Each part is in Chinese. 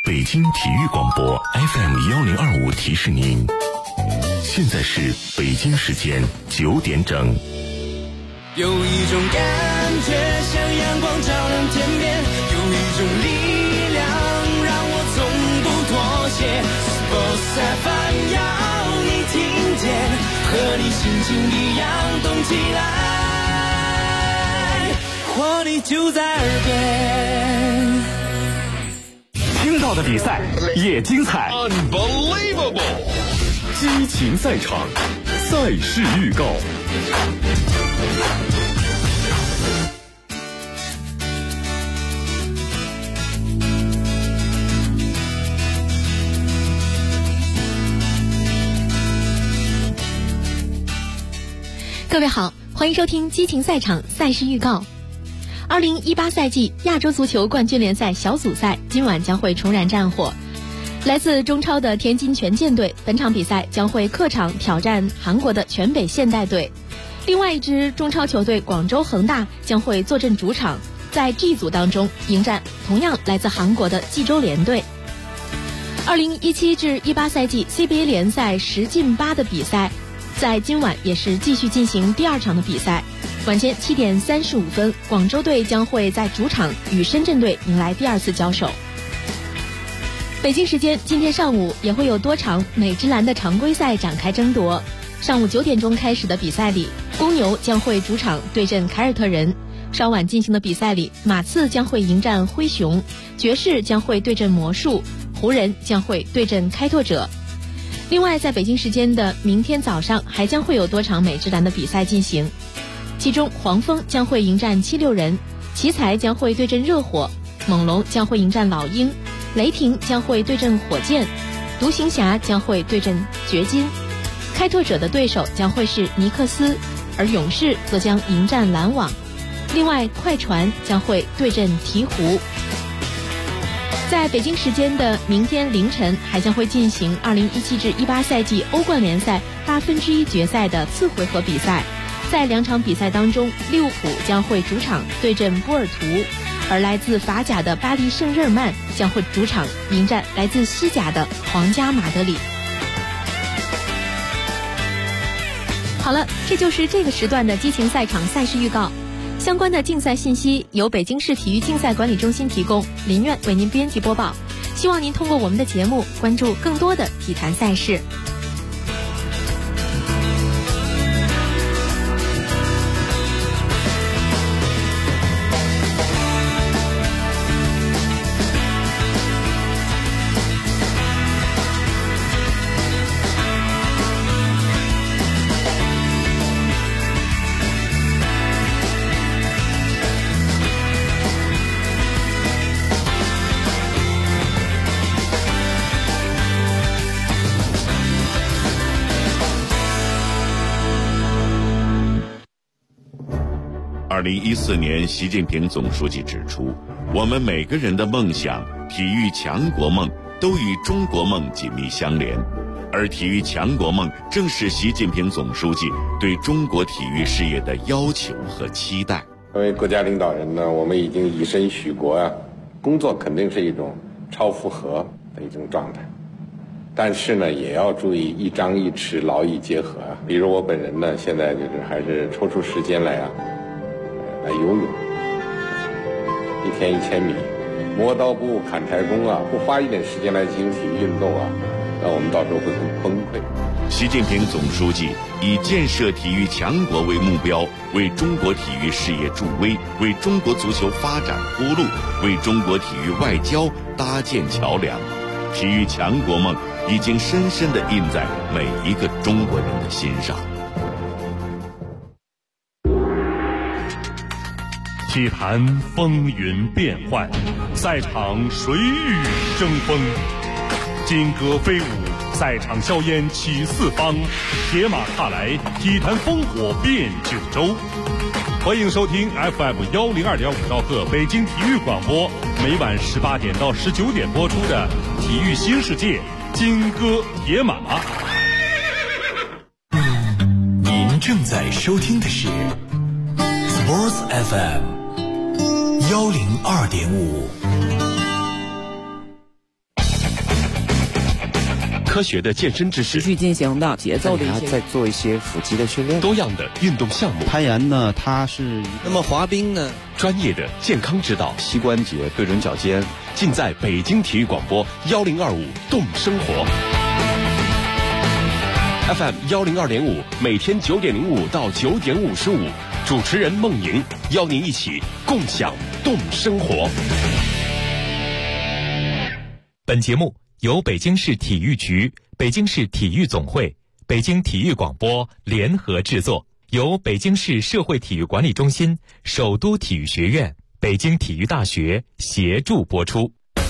北京体育广播 FM1025提示您，现在是北京时间9点整。 有一种感觉像阳光照亮天边，有一种力量让我从不妥协。Sports FM 要你听见，和你心情一样动起来，活力就在耳边。 听到的比赛也精彩 Unbelievable 激情赛场赛事预告。 各位好，欢迎收听激情赛场赛事预告。2018赛季亚洲足球冠军联赛小组赛今晚将会重燃战火。来自中超的天津权健队本场比赛将会客场挑战韩国的全北现代队，另外一支中超球队广州恒大将会坐镇主场，在 G 组当中迎战同样来自韩国的济州联队。2017至18赛季 CBA 联赛10进8的比赛在今晚也是继续进行第二场的比赛。晚间7点35分，广州队将会在主场与深圳队迎来第二次交手。北京时间今天上午也会有多场美职篮的常规赛展开争夺。上午9点钟开始的比赛里，公牛将会主场对阵凯尔特人；稍晚进行的比赛里，马刺将会迎战灰熊，爵士将会对阵魔术，湖人将会对阵开拓者。另外，在北京时间的明天早上还将会有多场美职篮的比赛进行，其中黄蜂将会迎战76人，奇才将会对阵热火，猛龙将会迎战老鹰，雷霆将会对阵火箭，独行侠将会对阵掘金，开拓者的对手将会是尼克斯，而勇士则将迎战篮网。另外，快船将会对阵鹈鹕。在北京时间的明天凌晨还将会进行2017至18赛季欧冠联赛1/8决赛的次回合比赛。在两场比赛当中，利物浦将会主场对阵波尔图，而来自法甲的巴黎圣日耳曼将会主场迎战来自西甲的皇家马德里。好了，这就是这个时段的激情赛场赛事预告。相关的竞赛信息由北京市体育竞赛管理中心提供，林苑为您编辑播报。希望您通过我们的节目关注更多的体坛赛事。 2014年，习近平总书记指出，我们每个人的梦想、体育强国梦都与中国梦紧密相连，而体育强国梦正是习近平总书记对中国体育事业的要求和期待。 作为国家领导人呢，我们已经以身许国啊，工作肯定是一种超负荷的一种状态，但是呢，也要注意一张一弛，劳逸结合啊。比如我本人呢，现在就是还是抽出时间来游泳，1天1000米，磨刀不误砍柴工啊，不花一点时间来进行体育运动啊，那我们到时候会很崩溃。 习近平总书记以建设体育强国为目标，为中国体育事业助威，为中国足球发展铺路，为中国体育外交搭建桥梁。体育强国梦已经深深地印在每一个中国人的心上。 体坛风云变幻，赛场谁与争锋？金戈飞舞，赛场硝烟起四方，铁马踏来，体坛烽火遍九州。欢迎收听 FM102.5兆赫北京体育广播，每晚18点到19点播出的《体育新世界》金戈铁马。 您正在收听的是 Sports FM102.5。 科学的健身知识， 持续进行的节奏的一些， 再做一些腹肌的训练， 多样的运动项目， 攀岩呢，它是那么滑冰呢， 专业的健康指导， 膝关节对准脚尖， 尽在北京体育广播1025动生活 FM 102.5，每天9点05到9点55，主持人孟莹邀您一起共享动生活。 本节目由北京市体育局、北京市体育总会、北京体育广播联合制作，由北京市社会体育管理中心、首都体育学院、北京体育大学协助播出。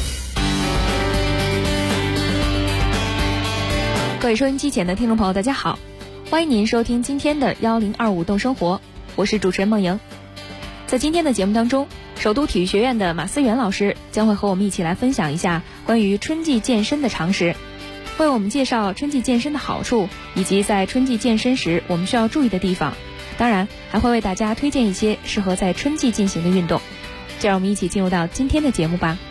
各位收音机前的听众朋友，大家好，欢迎您收听今天的1025动生活，我是主持人孟莹。在今天的节目当中，首都体育学院的马思源老师将会和我们一起来分享一下关于春季健身的常识，为我们介绍春季健身的好处，以及在春季健身时我们需要注意的地方，当然还会为大家推荐一些适合在春季进行的运动。就让我们一起进入到今天的节目吧。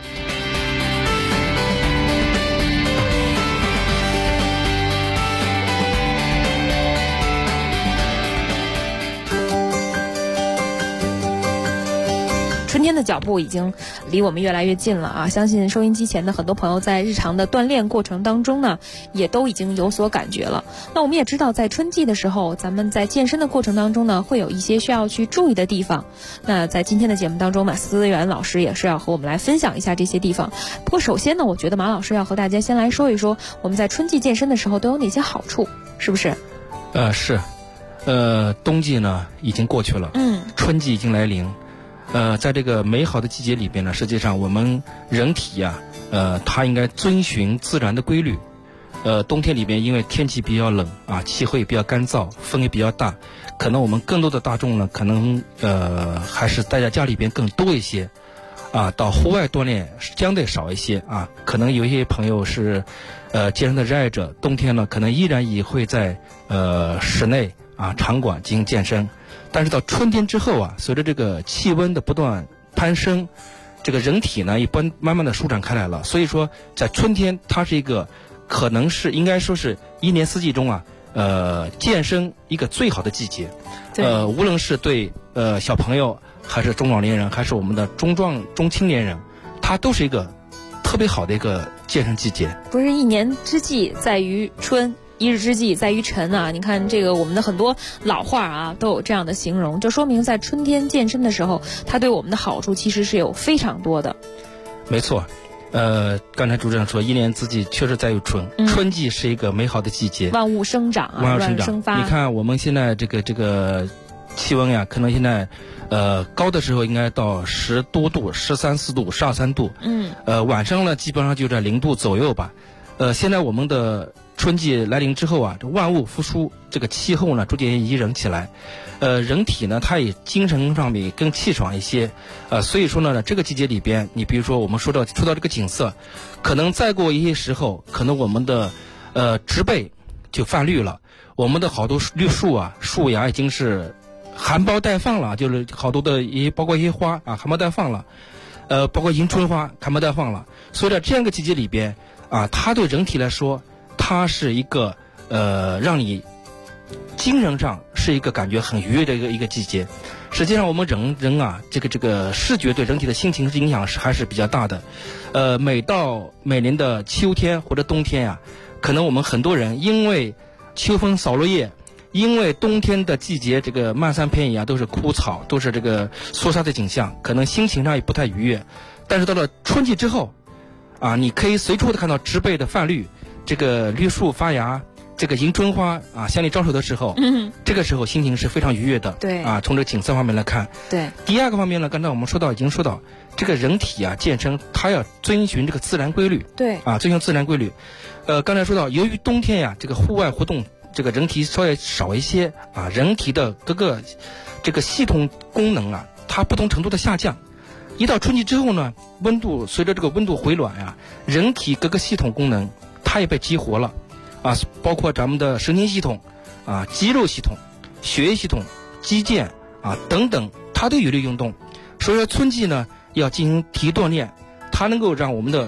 春天的脚步已经离我们越来越近了啊！相信收音机前的很多朋友在日常的锻炼过程当中呢，也都已经有所感觉了。那我们也知道，在春季的时候，咱们在健身的过程当中呢，会有一些需要去注意的地方。那在今天的节目当中，马思源老师也是要和我们来分享一下这些地方。不过首先呢，我觉得马老师要和大家先来说一说，我们在春季健身的时候都有哪些好处，是不是？ 是，冬季呢已经过去了，春季已经来临。在这个美好的季节里边呢，实际上我们人体它应该遵循自然的规律。冬天里边因为天气比较冷啊，气候也比较干燥，风也比较大，可能我们更多的大众呢，可能还是待在家里边更多一些，到户外锻炼相对少一些啊。可能有一些朋友是健身的热爱者，冬天呢可能依然也会在室内场馆进行健身。但是到春天之后随着这个气温的不断攀升，这个人体呢一般慢慢的舒展开来了。所以说在春天它是一个可能是应该说是一年四季中健身一个最好的季节。无论是对小朋友还是中老年人还是我们的中青年人，它都是一个特别好的一个健身季节。 不是一年之计在于春，一日之计在于晨啊！你看这个我们的很多老话都有这样的形容，就说明在春天健身的时候，它对我们的好处其实是有非常多的。 没错，刚才主持人说一年之计确实在于春，春季是一个美好的季节， 万物生长万物生发。 你看我们现在这个气温可能现在高的时候应该到10多度，13、14度，12、13度，晚上呢基本上就在0度左右吧。现在我们的春季来临之后这万物复苏，这个气候呢逐渐宜人起来，人体呢它也精神上面更气爽一些，所以说呢这个季节里边，你比如说我们说到这个景色，可能再过一些时候，可能我们的植被就泛绿了，我们的好多绿树树芽已经是含苞待放了，就是好多的包括一些花含苞待放了，包括迎春花含苞待放了。所以在这样一个季节里边它对人体来说，它是一个让你精神上是一个感觉很愉悦的一个季节。实际上我们人这个视觉对人体的心情影响还是比较大的。每到每年的秋天或者冬天可能我们很多人因为秋风扫落叶，因为冬天的季节这个漫山遍野都是枯草，都是这个肃杀的景象，可能心情上也不太愉悦。但是到了春季之后你可以随处的看到植被的泛绿，这个绿树发芽，这个迎春花向你招手的时候，这个时候心情是非常愉悦的。 对从这个景色方面来看。 对。 第二个方面呢，刚才我们已经说到这个人体健身，它要遵循这个自然规律。 对。 遵循自然规律。刚才说到，由于冬天这个户外活动，这个人体稍微少一些人体的各个这个系统功能它不同程度的下降。一到春季之后呢，随着这个温度回暖人体各个系统功能它也被激活了包括咱们的神经系统肌肉系统、血液系统、肌腱等等，它都有利运动。所以说春季呢要进行体育锻炼，它能够让我们的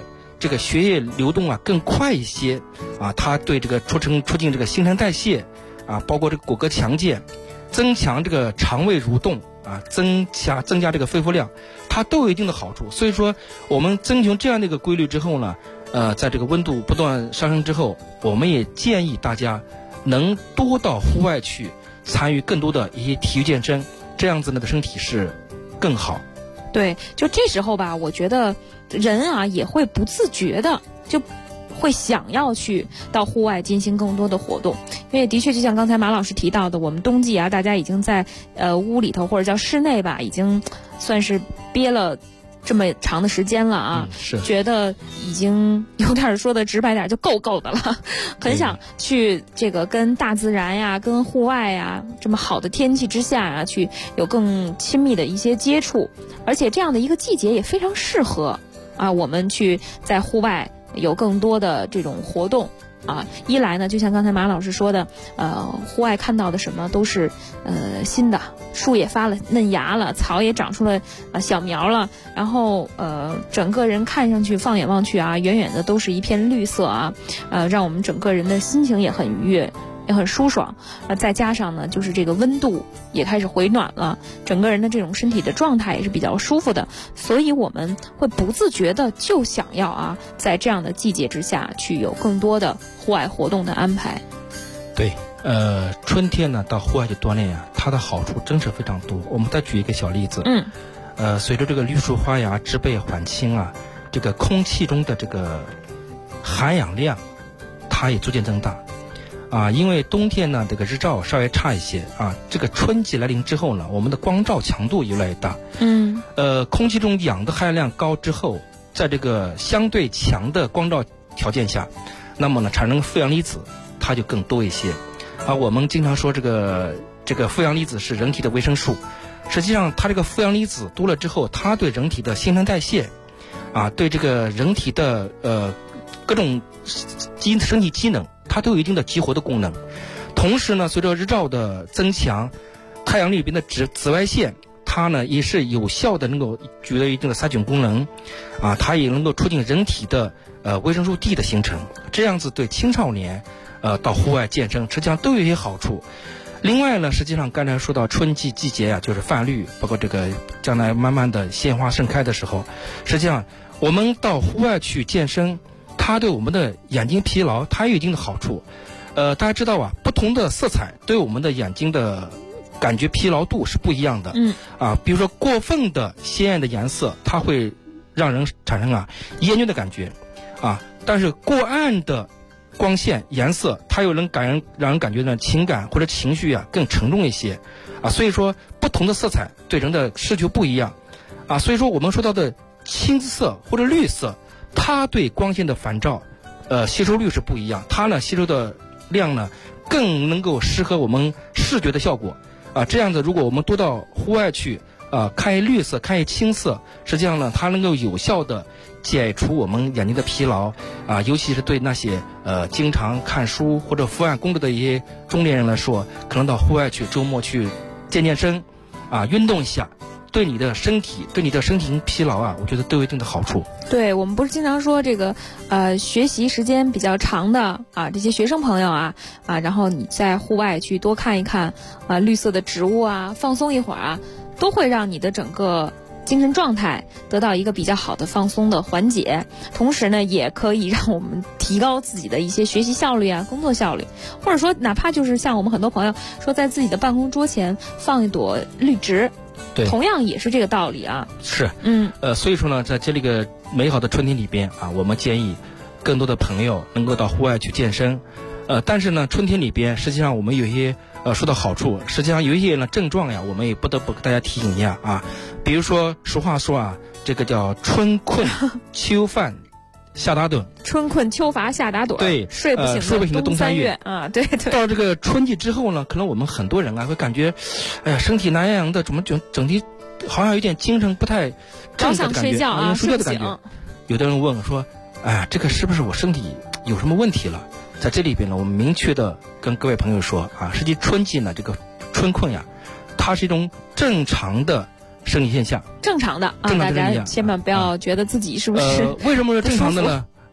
这个血液流动啊更快一些啊，它对这个促进这个新陈代谢啊，包括这个骨骼强健，增强这个肠胃蠕动啊，增加这个肺活量，它都有一定的好处。所以说我们遵循这样的一个规律之后呢，在这个温度不断上升之后，我们也建议大家能多到户外去参与更多的一些体育健身，这样子呢的身体是更好。 对，就这时候吧，我觉得人啊也会不自觉的就会想要去到户外进行更多的活动，因为的确就像刚才马老师提到的，我们冬季啊，大家已经在屋里头或者叫室内吧，已经算是憋了这么长的时间了啊， 是觉得已经有点说的直白点就够的了，很想去这个跟大自然呀、跟户外呀这么好的天气之下啊，去有更亲密的一些接触，而且这样的一个季节也非常适合啊，我们去在户外有更多的这种活动啊。一来呢，就像刚才马老师说的，户外看到的什么都是新的，树也发了嫩芽了，草也长出了小苗了，然后整个人看上去放眼望去啊，远远的都是一片绿色啊，让我们整个人的心情也很愉悦，也很舒爽。再加上呢，就是这个温度也开始回暖了，整个人的这种身体的状态也是比较舒服的，所以我们会不自觉的就想要啊，在这样的季节之下去有更多的户外活动的安排。 对，春天呢到户外去锻炼呀，它的好处真是非常多。我们再举一个小例子，随着这个绿树发芽、植被缓青啊，这个空气中的这个含氧量，它也逐渐增大。因为冬天呢，这个日照稍微差一些啊，这个春季来临之后呢，我们的光照强度越来越大，空气中氧的含量高之后，在这个相对强的光照条件下，那么呢，产生负氧离子它就更多一些。我们经常说这个负氧离子是人体的维生素，实际上它这个负氧离子多了之后，它对人体的新陈代谢对这个人体的各种身体机能，它都有一定的激活的功能。同时呢，随着日照的增强，太阳里边的紫外线，它呢也是有效的能够具备一定的杀菌功能它也能够促进人体的维生素 D 的形成，这样子对青少年到户外健身实际上都有一些好处。另外呢，实际上刚才说到春季季节就是泛绿，包括这个将来慢慢的鲜花盛开的时候，实际上我们到户外去健身，它对我们的眼睛疲劳它有一定的好处。大家知道不同的色彩对我们的眼睛的感觉疲劳度是不一样的。比如说过分的鲜艳的颜色，它会让人产生厌倦的感觉但是过暗的光线颜色，它又能让人感觉呢情感或者情绪更沉重一些所以说不同的色彩对人的视觉不一样所以说我们说到的青色或者绿色，它对光线的反照吸收率是不一样，它呢吸收的量呢更能够适合我们视觉的效果这样子如果我们多到户外去看一绿色看一青色，实际上呢它能够有效的解除我们眼睛的疲劳尤其是对那些经常看书或者伏案工作的一些中年人来说，可能到户外去周末去健身运动一下，对你的身体疲劳我觉得都有一定的好处。 对，我们不是经常说这个学习时间比较长的这些学生朋友然后你在户外去多看一看绿色的植物放松一会儿都会让你的整个精神状态得到一个比较好的放松的缓解，同时呢也可以让我们提高自己的一些学习效率工作效率，或者说哪怕就是像我们很多朋友说在自己的办公桌前放一朵绿植， 对， 同样也是这个道理是所以说呢，在这个美好的春天里边我们建议更多的朋友能够到户外去健身但是呢春天里边实际上我们有一些说到好处，实际上有一些呢症状我们也不得不给大家提醒一下比如说俗话说这个叫春困秋犯夏打盹， 春困秋乏夏打盹， 对， 睡不醒的冬三月对。 到这个春季之后呢，可能我们很多人会感觉身体懒洋洋的，怎么整体好像有点精神不太正的感觉， 睡觉睡觉的感觉。有的人问说这个是不是我身体有什么问题了？在这里边呢，我们明确的跟各位朋友说实际春季呢，这个春困它是一种正常的生理现象， 正常的大家千万不要觉得自己是不是为什么是正常的呢？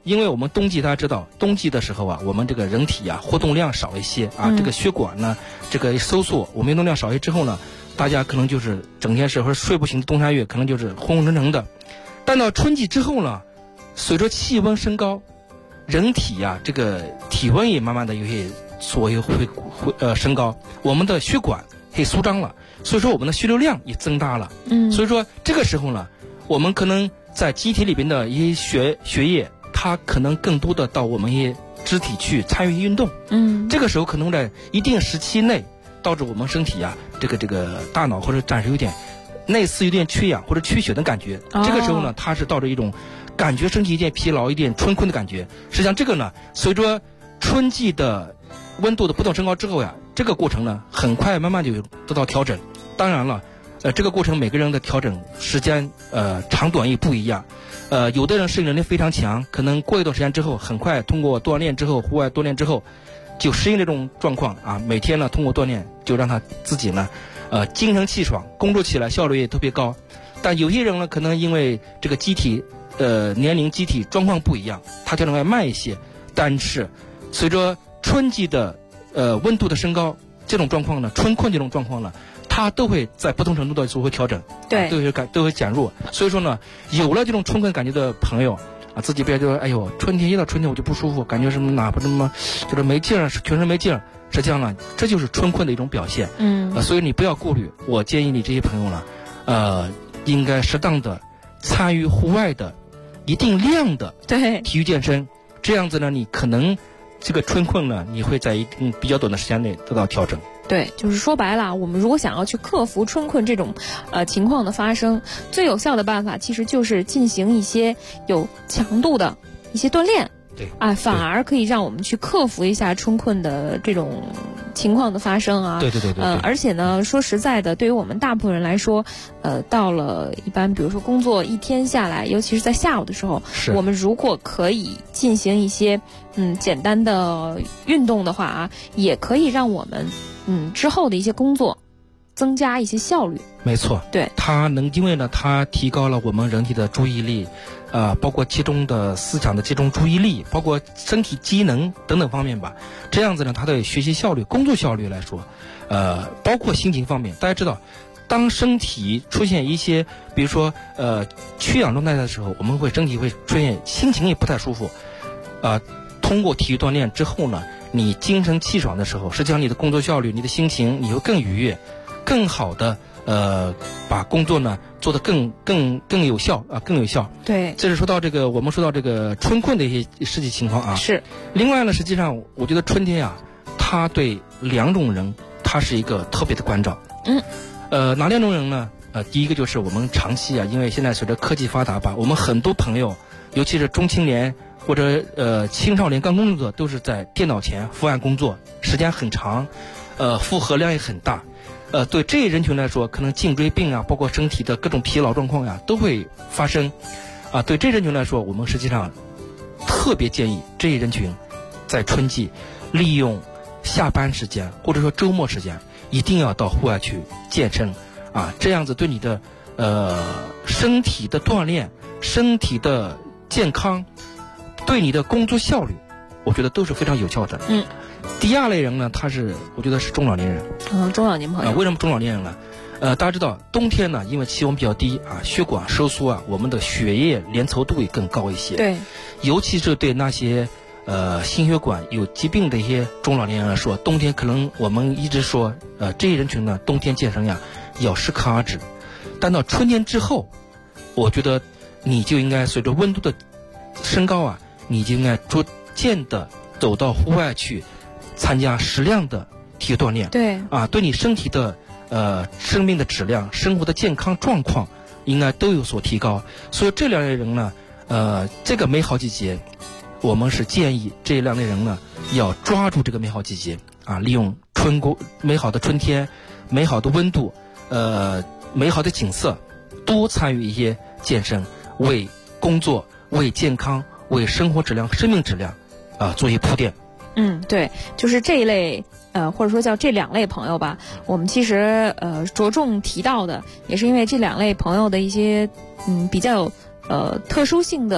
因为我们冬季大家知道，冬季的时候啊，我们这个人体啊活动量少一些啊，这个血管呢这个收缩，我们运动量少一些之后呢，大家可能就是整天是睡不醒的冬夏月，可能就是昏昏沉沉的。但到春季之后呢，随着气温升高，人体啊这个体温也慢慢的有些所谓会升高，我们的血管会舒张了，所以说我们的血流量也增大了。所以说这个时候呢，我们可能在机体里边的一些血液，它可能更多的到我们一些肢体去参与运动。这个时候可能在一定时期内导致我们身体啊这个大脑或者暂时有点类似有点缺氧或者缺血的感觉。这个时候呢，它是导致一种感觉身体一点疲劳、一点春困的感觉。实际上这个呢，随着春季的温度的不断升高之后呀，这个过程呢很快慢慢就得到调整。当然了，这个过程每个人的调整时间长短也不一样。有的人适应能力非常强，可能过一段时间之后，很快通过锻炼之后，户外锻炼之后，就适应这种状况啊。每天呢通过锻炼，就让他自己呢精神气爽，工作起来效率也特别高。但有些人呢，可能因为这个机体年龄机体状况不一样，他调整会慢一些。但是随着春季的温度的升高，这种状况呢，春困这种状况呢，它都会在不同程度的做会调整， 对， 都会减弱。所以说呢，有了这种春困感觉的朋友啊，自己不要就说，哎呦，春天一到春天我就不舒服，感觉什么哪怕什么就是没劲儿，全身没劲儿。实际上呢，这就是春困的一种表现。所以你不要顾虑。我建议你这些朋友呢，应该适当的参与户外的一定量的体育健身，这样子呢，你可能这个春困呢，你会在一定比较短的时间内得到调整。 对，就是说白了，我们如果想要去克服春困这种情况的发生，最有效的办法其实就是进行一些有强度的一些锻炼。 对反而可以让我们去克服一下春困的这种情况的发生啊。 对。 而且呢，说实在的，对于我们大部分人来说，到了一般比如说工作一天下来，尤其是在下午的时候，我们如果可以进行一些简单的运动的话啊，也可以让我们之后的一些工作增加一些效率。 没错， 对， 因为呢，它提高了我们人体的注意力，包括集中的思想的集中注意力，包括身体机能等等方面吧。这样子呢，它的学习效率、工作效率来说，包括心情方面，大家知道，当身体出现一些，比如说缺氧状态的时候，我们身体会出现心情也不太舒服，通过体育锻炼之后呢，你精神气爽的时候，实际上你的工作效率、你的心情，你会更愉悦，更好的把工作呢做得更有效啊，更有效。 对， 这是我们说到这个春困的一些实际情况啊。 是。 另外呢，实际上我觉得春天啊，它对两种人，它是一个特别的关照。哪两种人呢？第一个就是我们长期啊，因为现在随着科技发达吧，我们很多朋友，尤其是中青年或者青少年刚工作的，都是在电脑前伏案工作，时间很长，负荷量也很大。对这些人群来说，可能颈椎病啊，包括身体的各种疲劳状况呀，都会发生。对这些人群来说，我们实际上特别建议这些人群在春季利用下班时间或者说周末时间，一定要到户外去健身啊，这样子对你的身体的锻炼、身体的健康，对你的工作效率，我觉得都是非常有效的。第二类人呢，我觉得是中老年人。 中老年朋友。 为什么中老年人呢？大家知道冬天呢，因为气温比较低啊，血管收缩啊，我们的血液粘稠度也更高一些。 对。 尤其是对那些心血管有疾病的一些中老年人来说，冬天可能我们一直说这些人群呢，冬天健身呀要适可而止。但到春天之后，我觉得你就应该随着温度的升高啊，你就应该逐渐的走到户外去参加适量的体育锻炼。 对。 对你身体的生命的质量、生活的健康状况应该都有所提高。所以这两类人呢，这个美好季节，我们是建议这两类人呢要抓住这个美好季节啊，利用美好的春天、美好的温度、美好的景色，多参与一些健身，为工作、为健康、为生活质量、生命质量做一些铺垫。 对，就是这一类或者说叫这两类朋友吧，我们其实着重提到的，也是因为这两类朋友的一些比较有特殊性的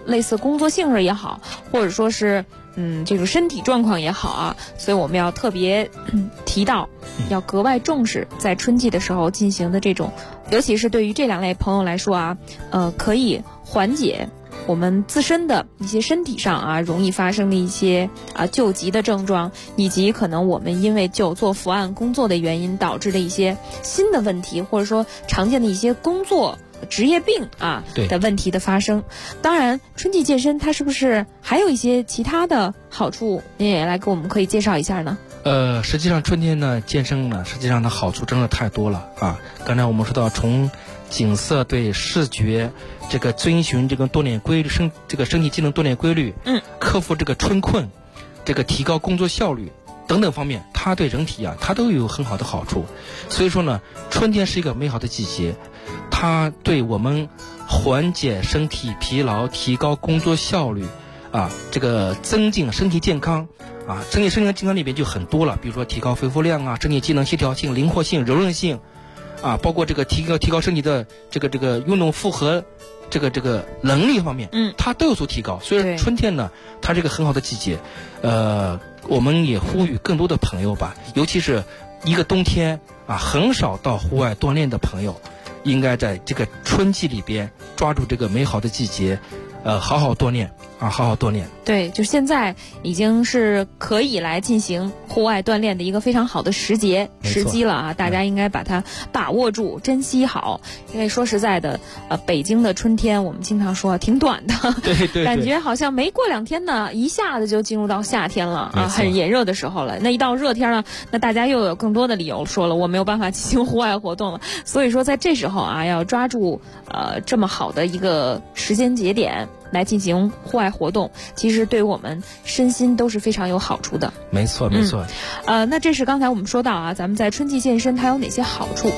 类似工作性质也好，或者说是这个身体状况也好啊，所以我们要特别提到，要格外重视在春季的时候进行的这种，尤其是对于这2类朋友来说啊，可以缓解我们自身的一些身体上啊容易发生的一些救急的症状，以及可能我们因为久坐伏案工作的原因导致的一些新的问题，或者说常见的一些工作职业病的问题的发生。当然春季健身它是不是还有一些其他的好处，您也来给我们可以介绍一下呢？ 实际上春天呢健身呢，实际上它好处真的太多了啊。刚才我们说到从景色对视觉，这个遵循这个锻炼规律，这个身体机能锻炼规律，克服这个春困，这个提高工作效率等等方面，它对人体它都有很好的好处。所以说呢，春天是一个美好的季节，它对我们缓解身体疲劳、提高工作效率这个增进身体健康增进身体健康里边就很多了，比如说提高肺活量身体机能协调性、灵活性、柔韧性包括这个提高身体的这个运动负荷这个能力方面，它都有所提高。所以春天呢，它是一个很好的季节。我们也呼吁更多的朋友吧，尤其是一个冬天很少到户外锻炼的朋友，应该在这个春季里边抓住这个美好的季节，好好锻炼好好锻炼。 对，就现在已经是可以来进行户外锻炼的一个非常好的时机了大家应该把它把握住，珍惜好。因为说实在的，北京的春天我们经常说挺短的， 对， 感觉好像没过2天呢，一下子就进入到夏天了很炎热的时候了。那一到热天呢，那大家又有更多的理由说了，我没有办法进行户外活动了。所以说在这时候要抓住这么好的一个时间节点来进行户外活动，其实对我们身心都是非常有好处的。 没错。 那这是刚才我们说到咱们在春季健身它有哪些好处？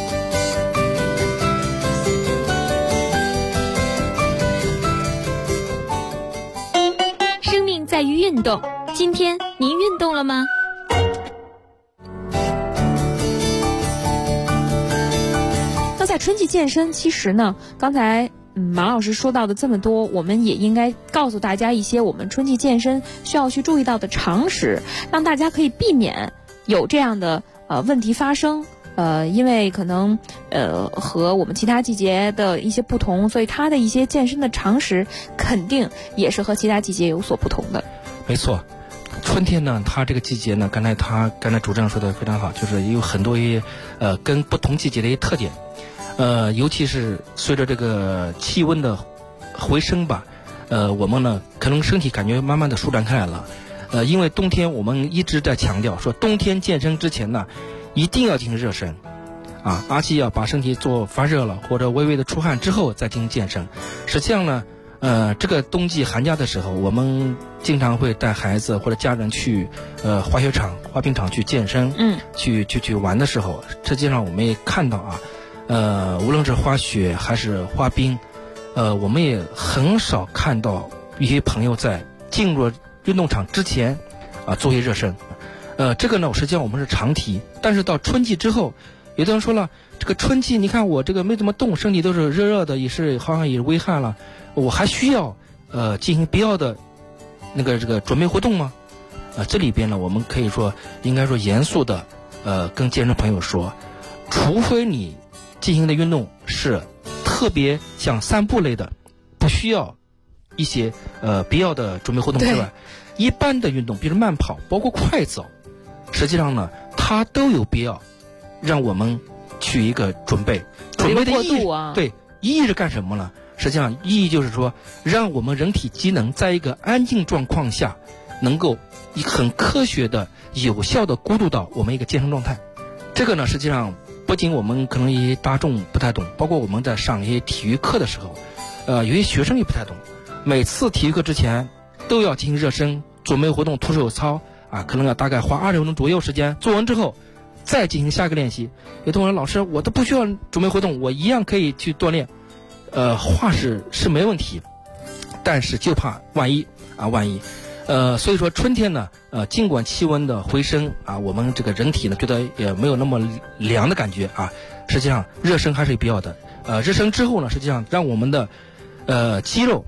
生命在于运动，今天您运动了吗？ 那在春季健身，其实呢，刚才马老师说到的这么多，我们也应该告诉大家一些我们春季健身需要去注意到的常识，让大家可以避免有这样的问题发生。因为可能和我们其他季节的一些不同，所以它的一些健身的常识肯定也是和其他季节有所不同的。 没错，春天呢，它这个季节呢，刚才主持人说的非常好，就是有很多跟不同季节的一些特点。尤其是随着这个气温的回升吧，我们呢可能身体感觉慢慢的舒展开来了。因为冬天我们一直在强调说，冬天健身之前呢，一定要进行热身，而且要把身体做发热了或者微微的出汗之后再进行健身。实际上呢，这个冬季寒假的时候，我们经常会带孩子或者家人去滑雪场、滑冰场去健身，去玩的时候，实际上我们也看到无论是滑雪还是滑冰，我们也很少看到一些朋友在进入运动场之前做一些热身。这个呢，实际上我们是常提，但是到春季之后，有的人说了，这个春季你看我这个没怎么动，身体都是热热的，好像也是微汗了，我还需要进行必要的这个准备活动吗？这里边呢，我们可以说应该说严肃的跟健身朋友说，除非你进行的运动是特别像散步类的，不需要一些必要的准备活动之外，一般的运动，比如慢跑，包括快走，实际上呢，它都有必要让我们去一个准备的意义。对，意义是干什么呢？实际上意义就是说，让我们人体机能在一个安静状况下，能够很科学的、有效的过渡到我们一个健身状态。这个呢，实际上不仅我们可能一些大众不太懂，包括我们在上一些体育课的时候，有些学生也不太懂。每次体育课之前都要进行热身、准备活动、徒手操可能要大概花20分钟左右时间，做完之后再进行下一个练习。有同学说，老师，我都不需要准备活动，我一样可以去锻炼。话是没问题，但是就怕万一。所以说春天呢，尽管气温的回升我们这个人体呢觉得也没有那么凉的感觉实际上热身还是必要的。热身之后呢，实际上让我们的肌肉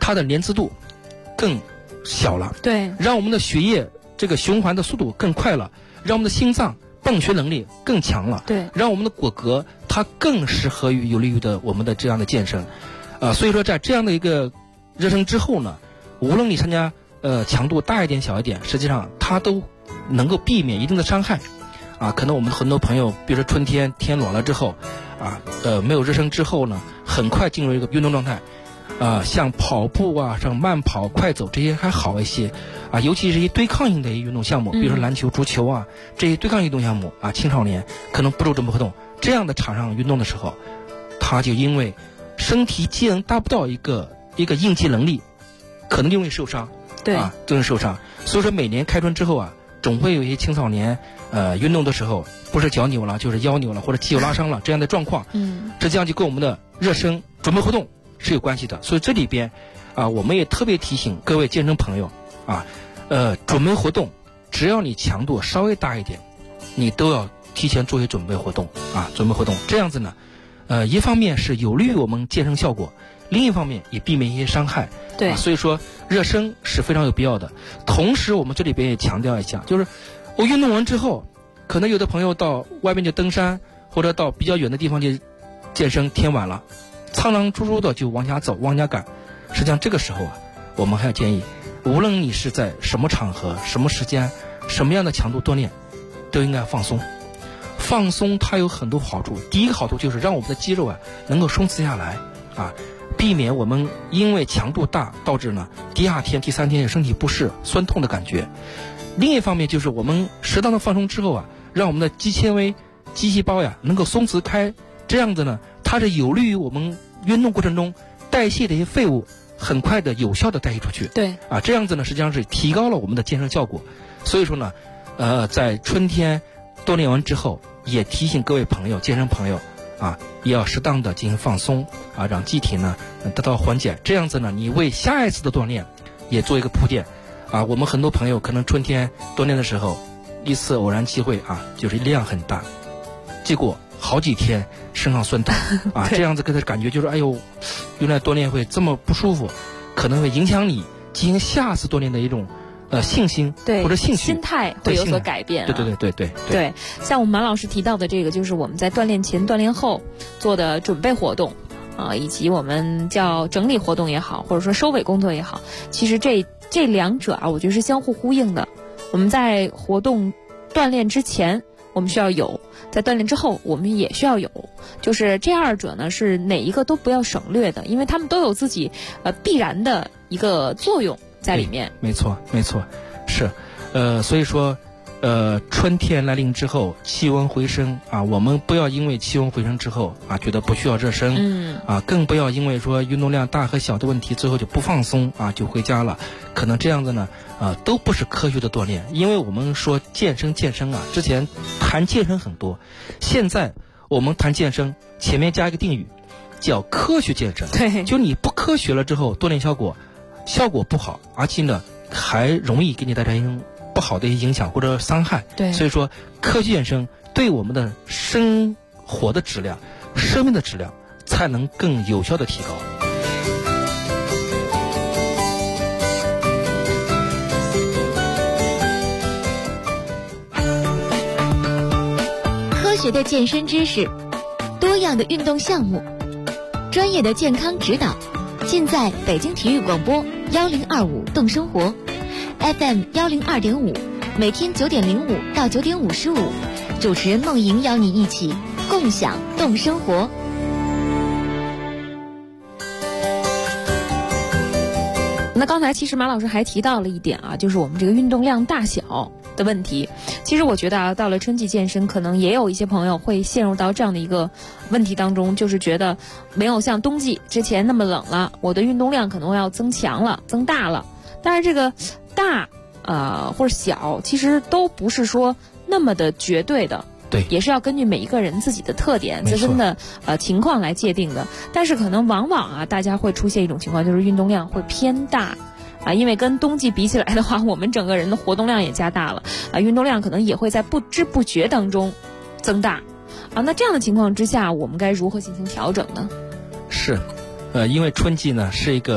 它的粘稠度更小了， 对， 让我们的血液这个循环的速度更快了，让我们的心脏泵血能力更强了， 对， 让我们的骨骼它更适合于有利于我们的这样的健身，所以说在这样的一个热身之后呢，无论你参加强度大一点小一点，实际上它都能够避免一定的伤害，可能我们很多朋友，比如说春天天暖了之后，没有热身之后呢，很快进入一个运动状态，像跑步像慢跑、快走这些还好一些，尤其是一些对抗性的一些运动项目，比如说篮球、足球这些对抗运动项目青少年可能不做准备活动，这样的场上运动的时候，他就因为身体机能达不到一个应激能力，可能就容易受伤， 对， 就容易受伤。所以说每年开春之后总会有一些青少年运动的时候，不是脚扭了就是腰扭了或者肌肉拉伤了这样的状况，这样就跟我们的热身准备活动是有关系的。所以这里边我们也特别提醒各位健身朋友准备活动只要你强度稍微大一点，你都要提前做一些准备活动准备活动，这样子呢一方面是有利于我们健身效果，另一方面也避免一些伤害， 对， 所以说热身是非常有必要的。同时我们这里边也强调一下，就是我运动完之后，可能有的朋友到外面去登山，或者到比较远的地方去健身，天晚了苍狼猪的就往家走往家赶，实际上这个时候我们还要建议，无论你是在什么场合什么时间什么样的强度锻炼，都应该放松。放松它有很多好处，第一个好处就是让我们的肌肉能够松弛下来避免我们因为强度大导致呢第二天第三天身体不适酸痛的感觉。另一方面就是我们适当的放松之后让我们的肌纤维肌细胞能够松弛开，这样子呢它是有利于我们运动过程中代谢的一些废物很快的有效的代谢出去， 对这样子呢实际上是提高了我们的健身效果。所以说呢在春天锻炼完之后，也提醒各位朋友健身朋友也要适当的进行放松让机体呢得到缓解，这样子呢你为下一次的锻炼也做一个铺垫我们很多朋友可能春天锻炼的时候一次偶然机会就是量很大，结果好几天身上酸痛这样子给他感觉就是哎呦，原来锻炼会这么不舒服，可能会影响你进行下次锻炼的一种信心或者兴趣， 心态会有所改变对， 像我们马老师提到的这个，就是我们在锻炼前锻炼后做的准备活动以及我们叫整理活动也好，或者说收尾工作也好，其实这两者我觉得是相互呼应的。我们在活动锻炼之前我们需要有，在锻炼之后我们也需要有，就是这二者呢是哪一个都不要省略的，因为他们都有自己必然的一个作用在里面。 没错是所以说春天来临之后气温回升我们不要因为气温回升之后觉得不需要热身更不要因为说运动量大和小的问题最后就不放松就回家了，可能这样子呢都不是科学的锻炼。因为我们说健身之前谈健身很多，现在我们谈健身前面加一个定语叫科学健身， 对， 就你不科学了之后锻炼效果不好，而且呢还容易给你带来一种不好的一些影响或者伤害。 对， 所以说科学健身对我们的生活的质量、生命的质量才能更有效的提高。 科学的健身知识，多样的运动项目，专业的健康指导，尽在北京体育广播1025动生活 FM 102.5，每天9点05到9点55，主持人梦莹邀你一起共享动生活。 那刚才其实马老师还提到了一点就是我们这个运动量大小的问题。其实我觉得到了春季健身，可能也有一些朋友会陷入到这样的一个问题当中，就是觉得没有像冬季之前那么冷了，我的运动量可能要增强了、增大了。但是这个大或者小，其实都不是说那么的绝对的。 对， 也是要根据每一个人自己的特点、自身的情况来界定的。但是可能往往大家会出现一种情况，就是运动量会偏大因为跟冬季比起来的话，我们整个人的活动量也加大了运动量可能也会在不知不觉当中增大那这样的情况之下，我们该如何进行调整呢？ 是因为春季呢是一个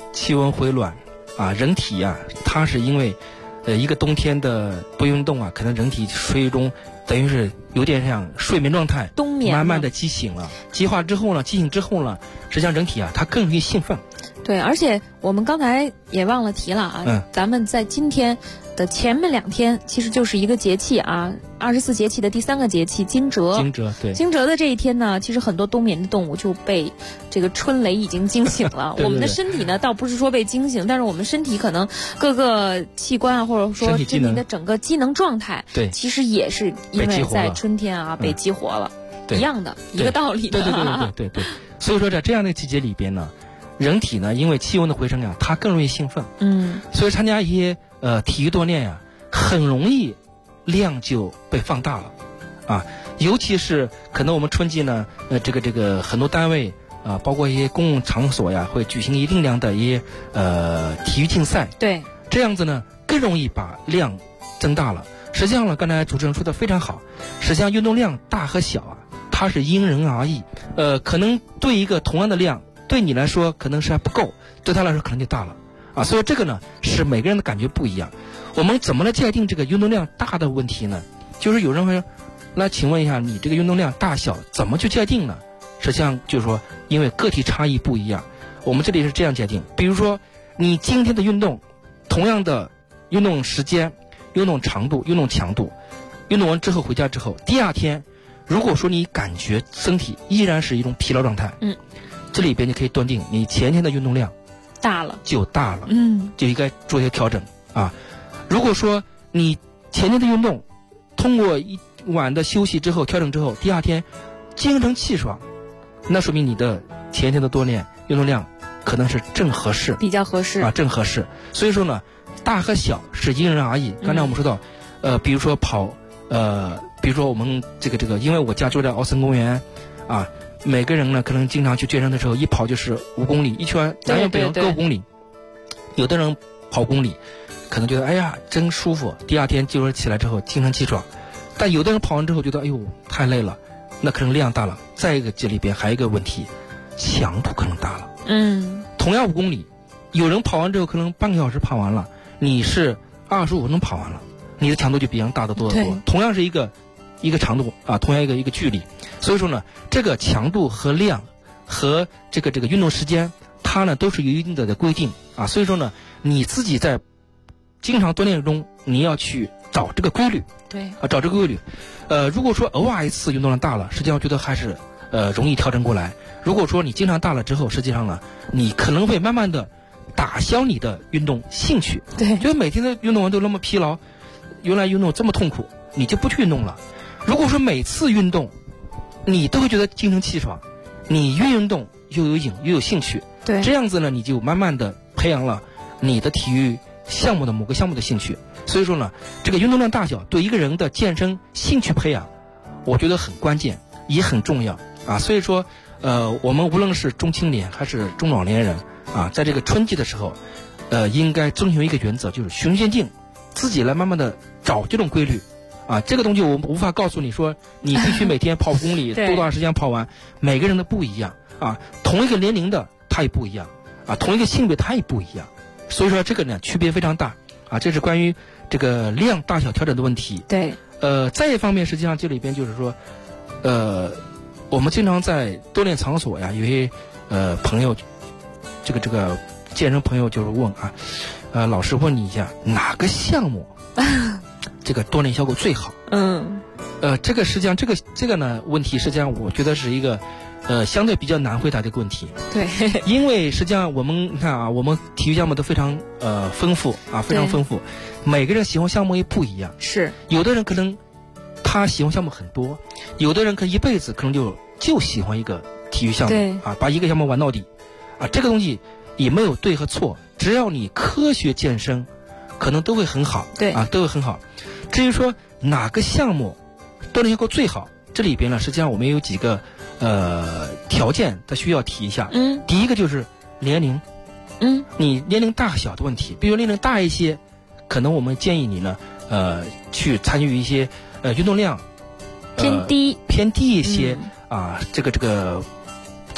气温回暖啊，人体啊，它是因为一个冬天的不运动啊，可能人体睡中等于是有点像睡眠状态， 冬眠慢慢的激醒了，激醒之后呢，实际上人体啊，它更容易兴奋。 对，而且我们刚才也忘了提了啊，咱们在今天的前面2天，其实就是一个节气啊，24节气的第3个节气惊蛰。 对， 惊蛰的这一天呢，其实很多冬眠的动物就被这个春雷已经惊醒了。 对， 我们的身体呢，倒不是说被惊醒，但是我们身体可能各个器官啊，或者说身体的整个机能状态， 对， 其实也是因为在春天啊被激活了，一样的一个道理的。 对。所以说在这样的季节里边呢，人体呢，因为气温的回升啊，它更容易兴奋。所以参加一些体育锻炼呀，很容易量就被放大了啊。尤其是可能我们春季呢，这个很多单位啊，包括一些公共场所呀，会举行一定量的一些体育竞赛。 对， 这样子呢，更容易把量增大了。实际上呢，刚才主持人说的非常好，实际上运动量大和小啊，它是因人而异。可能对一个同样的量，对你来说可能是还不够，对他来说可能就大了啊。所以这个呢，是每个人的感觉不一样。我们怎么来界定这个运动量大的问题呢？就是有人会说，那请问一下，你这个运动量大小怎么去界定呢？实际上就是说，因为个体差异不一样，我们这里是这样界定。比如说，你今天的运动，同样的运动时间、运动长度、运动强度，运动完之后回家之后，第2天，如果说你感觉身体依然是一种疲劳状态，这里边你可以断定你前天的运动量大了， 就应该做一些调整啊。如果说你前天的运动通过一晚的休息之后调整之后，第2天精神气爽，那说明你的前天的锻炼运动量可能是正合适， 比较合适啊，正合适。所以说呢，大和小是因人而异。刚才我们说到，比如说跑，比如说我们这个，因为我家就在奥森公园，啊，每个人呢可能经常去健身的时候，一跑就是5公里，一圈，南辕北辙各5公里。有的人跑公里，可能觉得哎呀真舒服，第2天就是起来之后精神气爽。但有的人跑完之后觉得哎呦太累了，那可能量大了。再一个这里边还有一个问题，强度可能大了。同样5公里，有人跑完之后可能半个小时跑完了，你是25分钟跑完了，你的强度就比别人大得多得多。同样是一个长度啊，同样一个距离。所以说呢，这个强度和量和这个运动时间，它呢都是有一定的规定啊。所以说呢，你自己在经常锻炼中，你要去找这个规律。 对啊，找这个规律。如果说偶尔一次运动量大了，实际上我觉得还是容易调整过来。如果说你经常大了之后，实际上呢，你可能会慢慢的打消你的运动兴趣。 对， 就是每天的运动完都那么疲劳，原来运动这么痛苦，你就不去运动了。如果说每次运动你都会觉得精神气爽，你越运动又有瘾又有兴趣， 对， 这样子呢，你就慢慢的培养了你的体育项目的某个项目的兴趣。所以说呢，这个运动量大小对一个人的健身兴趣培养，我觉得很关键，也很重要啊。所以说，我们无论是中青年还是中老年人啊，在这个春季的时候，应该遵循一个原则，就是循序渐进，自己来慢慢的找这种规律啊。这个东西我无法告诉你说，你必须每天跑5公里多长时间跑完，每个人的不一样啊，同一个年龄的他也不一样啊，同一个性别他也不一样。所以说这个呢区别非常大啊，这是关于这个量大小调整的问题。 对， 再一方面，实际上这里边就是说，我们经常在锻炼场所呀，有些朋友，这个健身朋友就是问啊，老师问你一下，哪个项目这个锻炼效果最好？这个实际上这个呢问题，实际上我觉得是一个相对比较难回答的一个问题。 对， 因为实际上我们看啊，我们体育项目都非常丰富啊，非常丰富，每个人喜欢项目也不一样。 是， 有的人可能他喜欢项目很多，有的人可能一辈子可能就喜欢一个体育项目， 对啊，把一个项目玩到底啊。这个东西也没有对和错，只要你科学健身，可能都会很好。 对啊，都会很好。至于说哪个项目锻炼效果最好，这里边呢，实际上我们有几个条件，它需要提一下。第一个就是年龄。你年龄大小的问题，比如年龄大一些，可能我们建议你呢，去参与一些运动量偏低一些啊，这个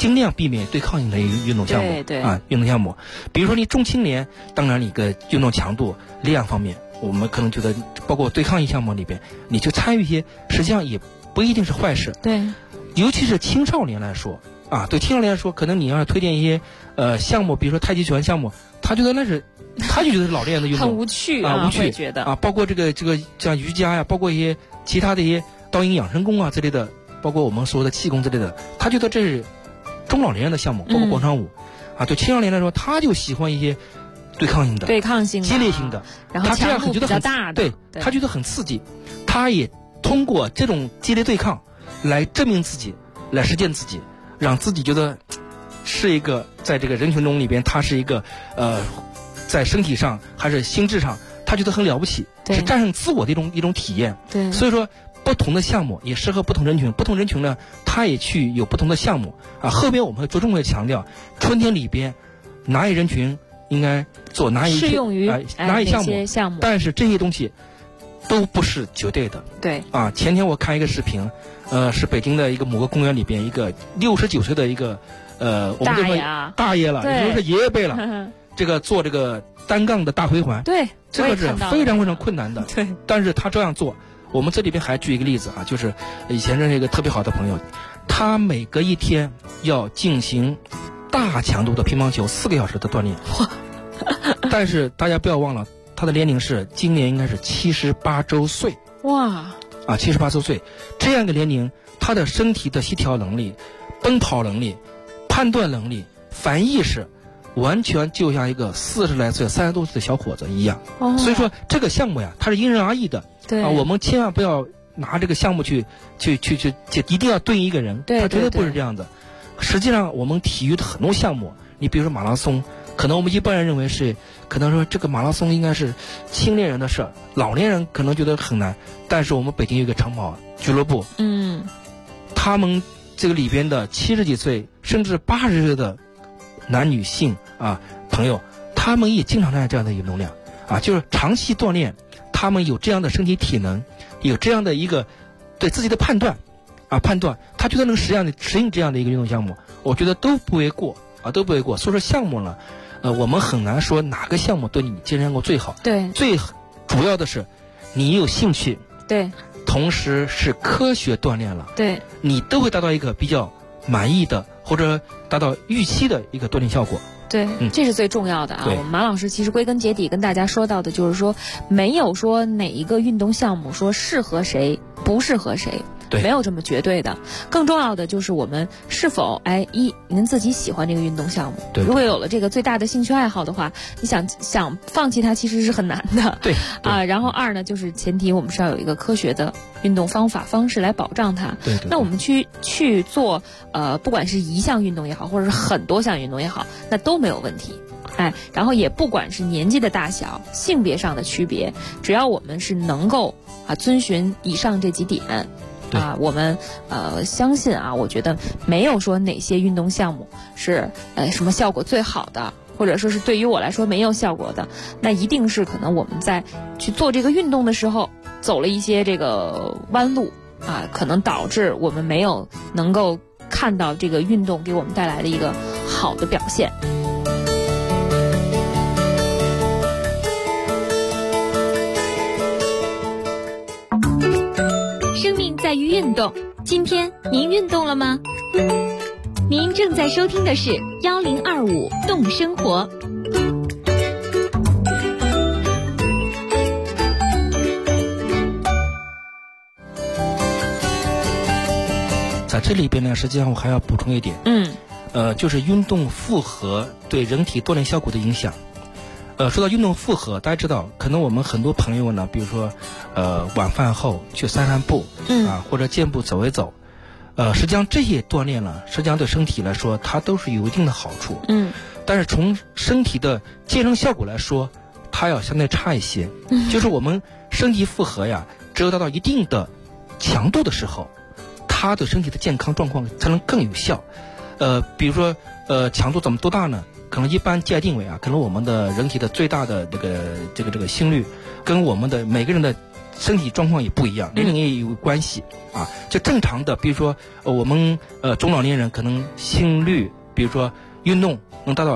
尽量避免对抗性的运动项目，运动项目，比如说你重青年，当然你个运动强度力量方面，我们可能觉得包括对抗性项目里边，你去参与一些，实际上也不一定是坏事。 对， 尤其是青少年来说啊，对青少年来说，可能你要推荐一些项目，比如说太极拳项目，他就觉得是老练的运动， 很无趣无趣觉得啊，包括这个像瑜伽呀，包括一些其他的一些道阴养生功啊之类的，包括我们说的气功之类的，他觉得这是中老年人的项目，包括广场舞啊，对青少年来说，他就喜欢一些对抗性的、激烈性的， 然后他这样觉得很大的， 对，他觉得很刺激，他也通过这种激烈对抗来证明自己，来实践自己，让自己觉得是一个在这个人群中里边，他是一个在身体上还是心智上，他觉得很了不起，是战胜自我的一种体验。 对， 所以说不同的项目也适合不同人群，不同人群呢，他也去有不同的项目啊。后边我们会着重会强调，春天里边哪一人群应该做哪一适用于哪一项目， 但是这些东西都不是绝对的。 对啊，前天我看一个视频，是北京的一个某个公园里边一个69岁的一个我们这个大爷了，也就是爷爷辈了，这个做这个单杠的大回环， 对， 这个是非常非常困难的， 对， 但是他照样做。我们这里边还举一个例子啊，就是以前认识一个特别好的朋友，他每隔一天要进行大强度的乒乓球4个小时的锻炼，但是大家不要忘了，他的年龄是今年应该是78周岁， 哇啊，78周岁，这样一个年龄，他的身体的协调能力、奔跑能力、判断能力、反应意识，完全就像一个40来岁、30多岁的小伙子一样。所以说这个项目呀，它是因人而异的。 对啊，我们千万不要拿这个项目去一定要对应一个人，他绝对不是这样的。实际上，我们体育的很多项目，你比如说马拉松，可能我们一般人认为是，可能说这个马拉松应该是青年人的事儿，老年人可能觉得很难。但是我们北京有一个长跑俱乐部，他们这个里边的70几岁甚至80岁的男女性啊朋友，他们也经常参加这样的运动量啊，就是长期锻炼。他们有这样的身体体能，有这样的一个对自己的判断，他觉得能实应这样的一个运动项目，我觉得都不为过啊，都不为过。所以说项目呢，我们很难说哪个项目对你健身过最好。 对， 最主要的是你有兴趣， 对， 同时是科学锻炼了， 对， 你都会达到一个比较满意的或者达到预期的一个锻炼效果。 对，这是最重要的啊！我们马老师其实归根结底跟大家说到的就是说，没有说哪一个运动项目说适合谁不适合谁，没有这么绝对的。更重要的就是我们是否您自己喜欢这个运动项目。 对， 如果有了这个最大的兴趣爱好的话，你想放弃它其实是很难的。 对啊，然后2呢，就是前提我们是要有一个科学的运动方式来保障它。 对， 那我们去做不管是一项运动也好，或者是很多项运动也好，那都没有问题。然后也不管是年纪的大小、性别上的区别，只要我们是能够遵循以上这几点我们相信我觉得没有说哪些运动项目是什么效果最好的，或者说是对于我来说没有效果的，那一定是可能我们在去做这个运动的时候走了一些这个弯路可能导致我们没有能够看到这个运动给我们带来的一个好的表现。 生命在于运动，今天您运动了吗？您正在收听的是1025动生活。 在这里边呢，实际上我还要补充一点，就是运动负荷对人体锻炼效果的影响。说到运动负荷，大家知道，可能我们很多朋友呢，比如说，晚饭后去散步，或者健步走一走，实际上这些锻炼呢，实际上对身体来说，它都是有一定的好处，但是从身体的健身效果来说，它要相对差一些，就是我们身体负荷呀，只有达到一定的强度的时候，它对身体的健康状况才能更有效。比如说，强度怎么多大呢？可能一般界定为可能我们的人体的最大的这个心率，跟我们的每个人的身体状况也不一样，年龄也有关系啊。就正常的，比如说我们中老年人可能心率，比如说运动能达到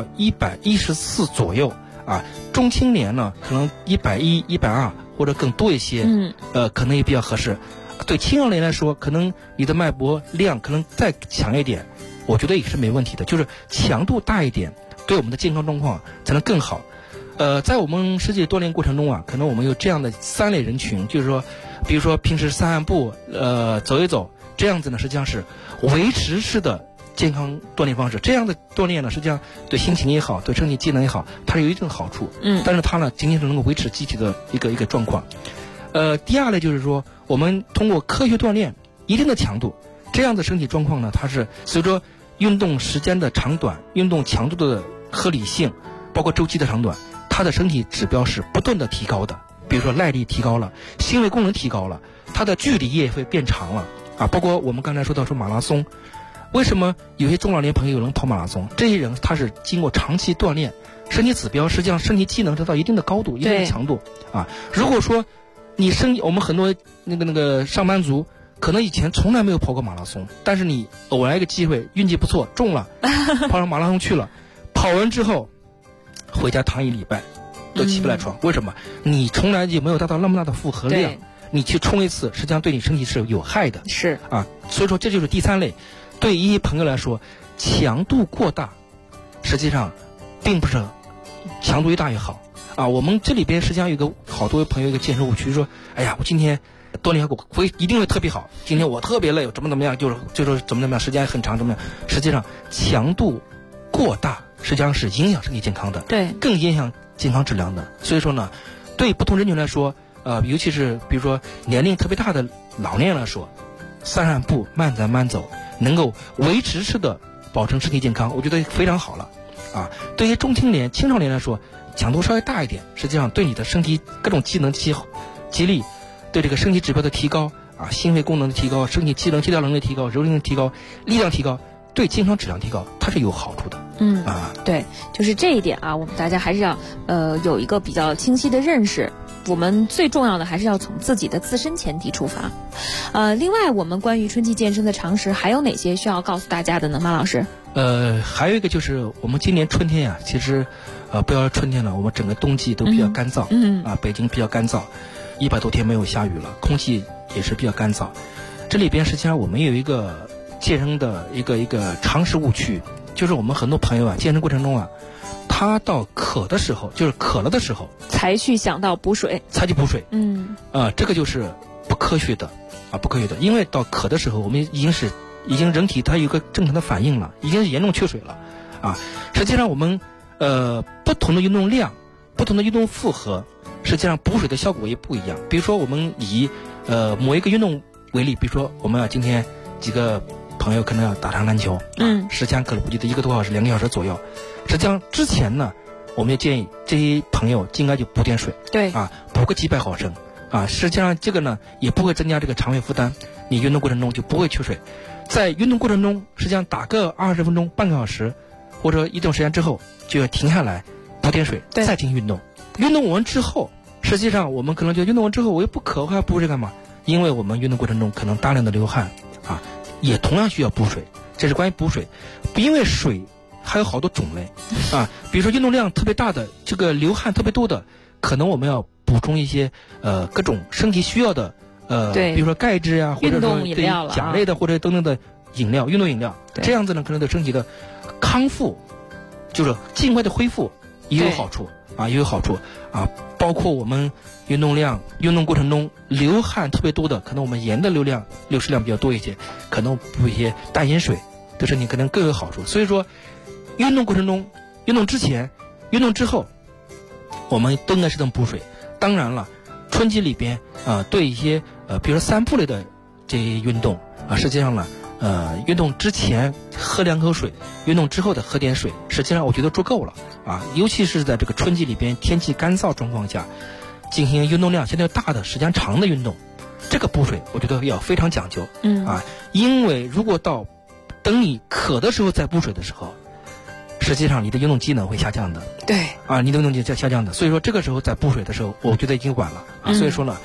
114左右啊，中青年呢可能110、120或者更多一些，可能也比较合适。对青少年来说，可能你的脉搏量可能再强一点，我觉得也是没问题的，就是强度大一点，对我们的健康状况才能更好。在我们实际锻炼过程中啊，可能我们有这样的3类人群，就是说，比如说平时散散步，走一走，这样子呢，实际上是维持式的健康锻炼方式。这样的锻炼呢，实际上对心情也好，对身体机能也好，它是有一定的好处。但是它呢，仅仅是能够维持机体的一个状况。第2类就是说，我们通过科学锻炼一定的强度，这样的身体状况呢，它是随着运动时间的长短、运动强度的合理性，包括周期的长短。他的身体指标是不断的提高的，比如说耐力提高了，心肺功能提高了，他的距离也会变长了啊。包括我们刚才说到马拉松，为什么有些中老年朋友能跑马拉松？这些人他是经过长期锻炼，身体指标实际上身体机能达到一定的高度、一定的强度啊。如果说你我们很多那个上班族可能以前从来没有跑过马拉松，但是你偶然一个机会，运气不错中了，跑上马拉松去了，跑完之后回家躺1礼拜都起不来床，为什么？你从来就没有达到那么大的负荷量，你去冲一次，实际上对你身体是有害的。 是啊，所以说这就是第3类。对于一些朋友来说，强度过大，实际上并不是强度越大越好啊。我们这里边实际上有好多朋友一个健身误区，说，哎呀，我今天锻炼效果一定会特别好，今天我特别累，怎么样，就说怎么样，时间很长，怎么样？实际上强度过大，实际上是影响身体健康的， 对， 更影响健康质量的。所以说呢，对不同人群来说，尤其是比如说年龄特别大的老年人来说，散步慢走慢走，能够维持式的保证身体健康，我觉得非常好了啊。对于中青年、青少年来说，强度稍微大一点，实际上对你的身体各种机能激励，对这个身体指标的提高啊，心肺功能的提高，身体机能协调能力提高，柔韧性提高，力量提高，对健康质量提高，它是有好处的。 对，就是这一点啊，我们大家还是要有一个比较清晰的认识。我们最重要的还是要从自己的自身前提出发。另外，我们关于春季健身的常识还有哪些需要告诉大家的呢？马老师？ 还有一个就是我们今年春天呀，其实不要说春天了，我们整个冬季都比较干燥。北京比较干燥，100多天没有下雨了，空气也是比较干燥。这里边实际上我们有一个健身的一个常识误区，就是我们很多朋友啊，健身过程中啊，他到渴了的时候才去想到补水， 才去补水。这个就是不科学的啊，不科学的。因为到渴的时候，我们已经人体它有个正常的反应了，已经是严重缺水了啊。实际上我们不同的运动量、不同的运动负荷，实际上补水的效果也不一样。比如说我们以某一个运动为例，比如说我们今天几个朋友可能要打场篮球，时间可能估计得1个多小时、2个小时左右。实际上之前呢，我们也建议这些朋友应该就补点水， 对啊，补个几百毫升啊。实际上这个呢也不会增加这个肠胃负担，你运动过程中就不会缺水。在运动过程中，实际上打个20分钟、半个小时或者一段时间之后，就要停下来补点水，再进行运动。运动完之后，实际上我们可能就运动完之后我又不渴，我还补水干嘛？因为我们运动过程中可能大量的流汗啊，也同样需要补水。这是关于补水，因为水还有好多种类啊，比如说运动量特别大的，这个流汗特别多的，可能我们要补充一些各种身体需要的比如说钙质啊，或者说对钾类的或者等等的饮料，运动饮料，这样子呢可能对身体的康复，就是尽快的恢复也有好处啊，也有好处啊。包括我们运动过程中流汗特别多的，可能我们盐的流失量比较多一些，可能补一些淡盐水，对身体可能更有好处。所以说运动过程中、运动之前、运动之后，我们都应该适当补水。当然了，春季里边对一些比如说散步类的这些运动啊，实际上呢运动之前喝2口水，运动之后的喝点水，实际上我觉得足够了啊。尤其是在这个春季里边天气干燥状况下，进行运动量相对大的时间长的运动，这个补水我觉得要非常讲究啊。因为如果等你渴的时候再补水的时候，实际上你的运动机能会下降的。 对啊， 你的运动机能下降的。所以说这个时候再补水的时候，我觉得已经晚了啊。所以说呢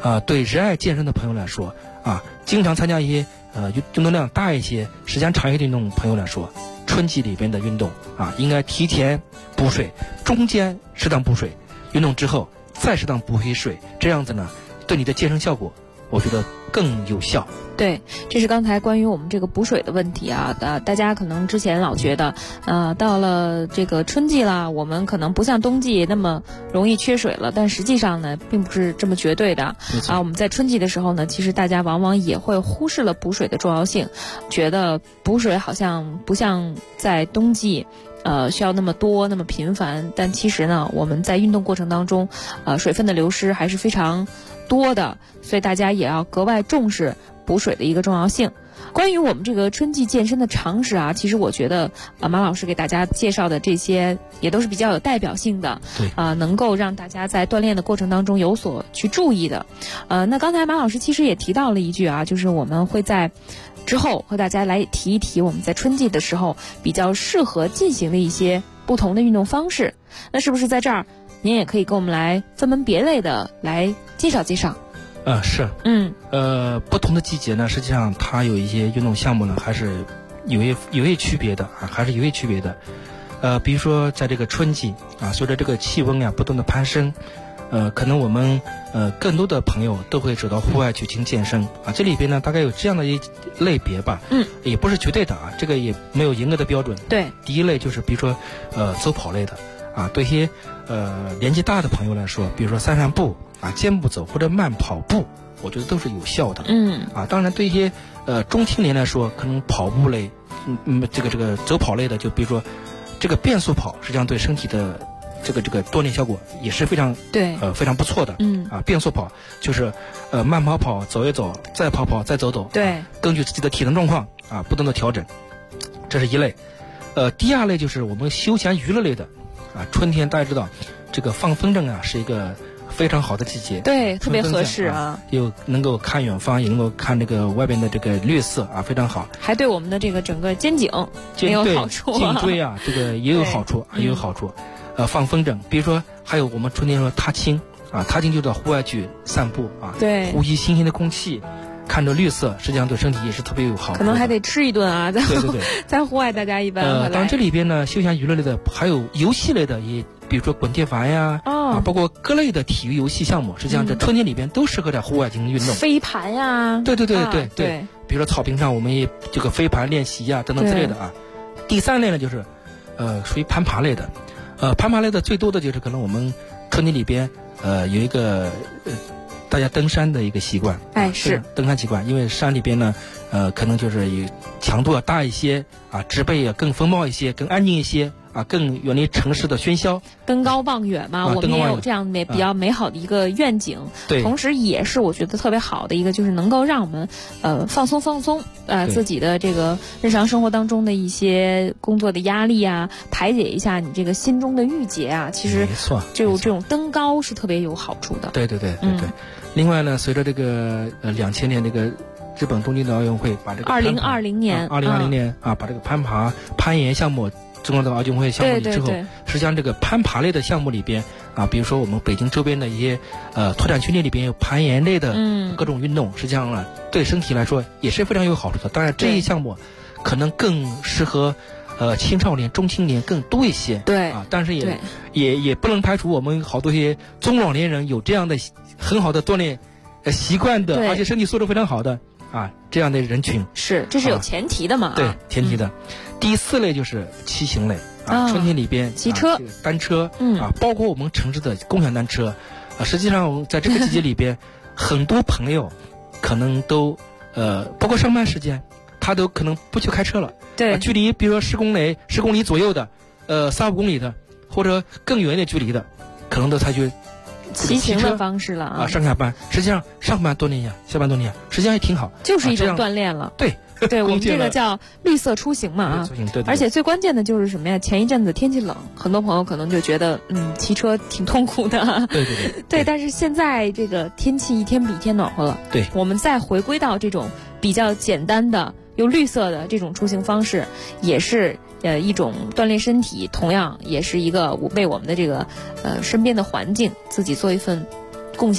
对热爱健身的朋友来说经常参加一些运动量大一些、时间长一些的运动朋友来说，春季里边的运动应该提前补水，中间适当补水，运动之后再适当补回水，这样子呢，对你的健身效果，我觉得更有效。 对，这是刚才关于我们这个补水的问题大家可能之前老觉得到了这个春季了，我们可能不像冬季那么容易缺水了，但实际上呢并不是这么绝对的我们在春季的时候呢，其实大家往往也会忽视了补水的重要性，觉得补水好像不像在冬季需要那么多那么频繁，但其实呢我们在运动过程当中水分的流失还是非常多的，所以大家也要格外重视补水的一个重要性。关于我们这个春季健身的常识其实我觉得马老师给大家介绍的这些也都是比较有代表性的，能够让大家在锻炼的过程当中有所去注意的。那刚才马老师其实也提到了一句就是我们会在之后和大家来提一提我们在春季的时候比较适合进行的一些不同的运动方式。那是不是在这儿您也可以跟我们来分门别类的来介绍介绍？ 是，不同的季节呢，实际上它有一些运动项目呢，还是有一些区别的还是有一些区别的。比如说在这个春季随着这个气温不断的攀升，可能我们更多的朋友都会走到户外去进行健身这里边呢大概有这样的一类别吧，也不是绝对的这个也没有严格的标准。 对， 第一类就是比如说走跑类的对一些年纪大的朋友来说，比如说散步健步走或者慢跑步，我觉得都是有效的。当然对一些中青年来说，可能跑步类这个走跑类的，就比如说这个变速跑，实际上对身体的这个锻炼效果也是非常非常不错的。变速跑就是慢跑走一走，再跑再走走， 对， 根据自己的体能状况不断的调整，这是一类。第二类就是我们休闲娱乐类的春天大家知道这个放风筝是一个非常好的季节， 对，特别合适又能够看远方，也能够看这个外边的这个绿色非常好， 还对我们的这个整个肩颈也有好处， 颈椎这个也有好处，也有好处。放风筝，比如说还有我们春天说踏青踏青就到户外去散步对， 呼吸新鲜的空气，看着绿色，实际上对身体也是特别有好处。 可能还得吃一顿对， 在户外大家一般当然这里边呢，休闲娱乐类的还有游戏类的，也比如说滚铁环呀包括各类的体育游戏项目，实际上在春天里边都适合在户外进行运动。 飞盘呀， 对，比如说草坪上我们也这个飞盘练习等等之类的第三类呢就是属于攀爬类的。攀爬类的最多的就是可能我们春天里边有一个大家登山的一个习惯， 是登山习惯，因为山里边呢可能就是有强度要大一些植被也更丰茂一些，更安静一些更远离城市的喧嚣， 登高望远嘛，我们也有这样比较美好的一个愿景。 对， 同时也是我觉得特别好的一个，就是能够让我们放松自己的这个日常生活当中的一些工作的压力排解一下你这个心中的郁结其实没错， 就这种登高是特别有好处的。 对。另外呢，随着这个2000年这个日本东京的奥运会把这个 2020年把这个攀岩项目中国的奥运会项目里之后，实际上这个攀爬类的项目里边比如说我们北京周边的一些拓展区里边有攀岩类的各种运动，实际上对身体来说也是非常有好处的。当然这一项目可能更适合青少年、中青年更多一些， 对但是也不能排除我们好多些中老年人有这样的很好的锻炼习惯的，而且身体素质非常好的这样的人群， 这是有前提的嘛？ 对，前提的。第四类就是骑行类春天里边骑车、 单车包括我们城市的共享单车实际上在这个季节里边很多朋友可能都包括上班时间他都可能不去开车了， 对， 距离比如说10公里左右的3-5公里的或者更远的距离的，可能都采取骑行的方式了上下班，实际上上班锻炼一下，下班锻炼一下，实际上也挺好， 就是一种锻炼了。对，我们这个叫绿色出行嘛对， 而且最关键的就是什么呀？前一阵子天气冷，很多朋友可能就觉得骑车挺痛苦的。 对， 但是现在这个天气一天比一天暖和了， 对， 我们再回归到这种比较简单的又绿色的这种出行方式，也是一种锻炼身体，同样也是一个为我们的这个身边的环境自己做一份贡献。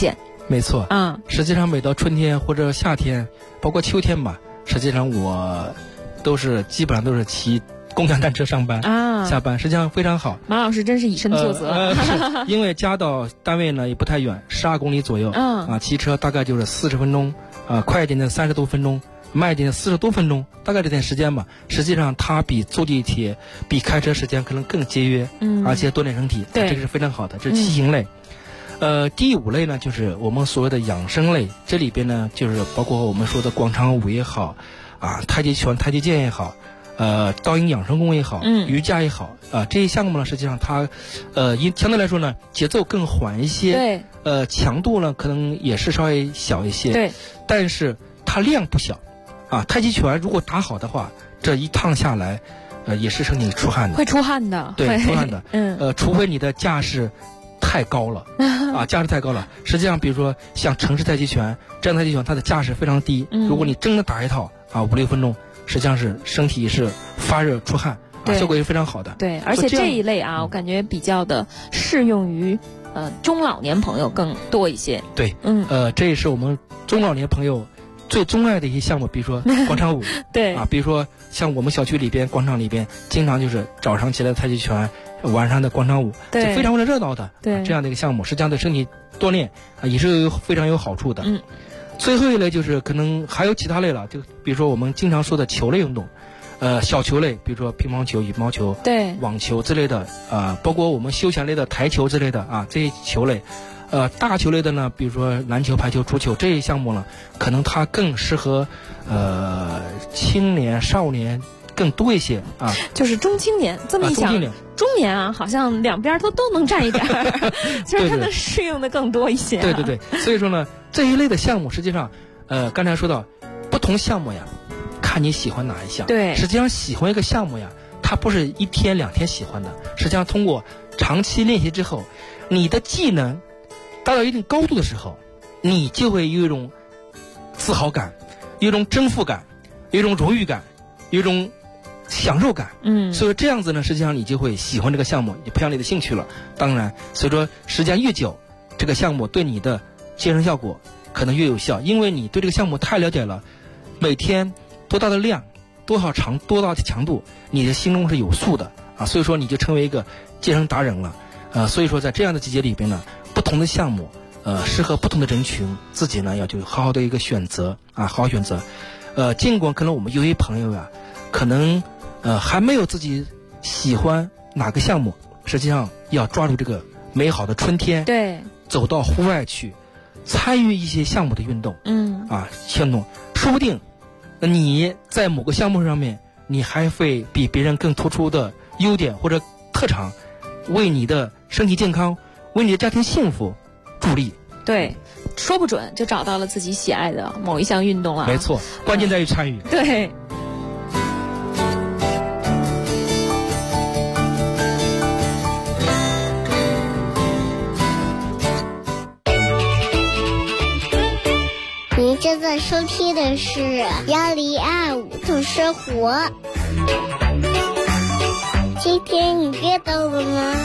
没错，实际上每到春天或者夏天，包括秋天吧，实际上我基本上都是骑共享单车上班下班，实际上非常好。 马老师真是以身作则。 是因为家到单位呢也不太远，12公里左右，骑车大概就是40分钟，快一点的30多分钟，慢一点的40多分钟，大概这点时间吧。实际上它比坐地铁、比开车时间可能更节约，而且锻炼身体，这个是非常好的。这是骑行类。第5类呢，就是我们所谓的养生类，这里边呢就是包括我们说的广场舞也好，太极拳、太极剑也好，道阴养生功也好，瑜伽也好，这些项目呢，实际上它，相对来说呢，节奏更缓一些，对，强度呢可能也是稍微小一些，对，但是它量不小，太极拳如果打好的话，这一趟下来，也是身体出汗的， 会出汗的， 对，出汗的，除非你的架势太高了，架势太高了。实际上，比如说像城市太极拳这样的太极拳，它的架势非常低，如果你真的打一套5-6分钟。实际上是身体是发热出汗，效果也是非常好的。 对，而且这一类我感觉比较的适用于中老年朋友更多一些。 对，这也是我们中老年朋友最钟爱的一些项目，比如说广场舞， 对比如说像我们小区里边广场里边，经常就是早上起来的太极拳，晚上的广场舞，对，非常的热闹的。对，这样的一个项目，实际上对身体锻炼也是非常有好处的。最后一类就是可能还有其他类了，就比如说我们经常说的球类运动，小球类，比如说乒乓球、羽毛球、对网球之类的，包括我们休闲类的台球之类的这些球类，大球类的呢，比如说篮球、排球、足球这些项目呢，可能它更适合青年、少年更多一些就是中青年。这么一想，中年好像两边都能占一点其实它能适用的更多一些。 对，所以说呢，这一类的项目实际上，刚才说到不同项目呀，看你喜欢哪一项。对，实际上喜欢一个项目呀，它不是1天2天喜欢的，实际上通过长期练习之后，你的技能达到一定高度的时候，你就会有一种自豪感，有一种征服感，有一种荣誉感，有一种享受感。所以这样子呢，实际上你就会喜欢这个项目，你培养你的兴趣了。当然，所以说时间越久，这个项目对你的健身效果可能越有效，因为你对这个项目太了解了，每天多大的量，多大的强度，你的心中是有数的所以说你就成为一个健身达人了。所以说在这样的季节里边呢，不同的项目适合不同的人群，自己呢要就好好的一个选择好好选择。尽管可能我们有些朋友可能还没有自己喜欢哪个项目，实际上要抓住这个美好的春天，对，走到户外去参与一些项目的运动，运动，说不定你在某个项目上面，你还会比别人更突出的优点或者特长，为你的身体健康，为你的家庭幸福助力。 对，说不准就找到了自己喜爱的某一项运动了。 没错，关键在于参与。 对。 您正在收听的是1025懂生活。今天你别懂了吗？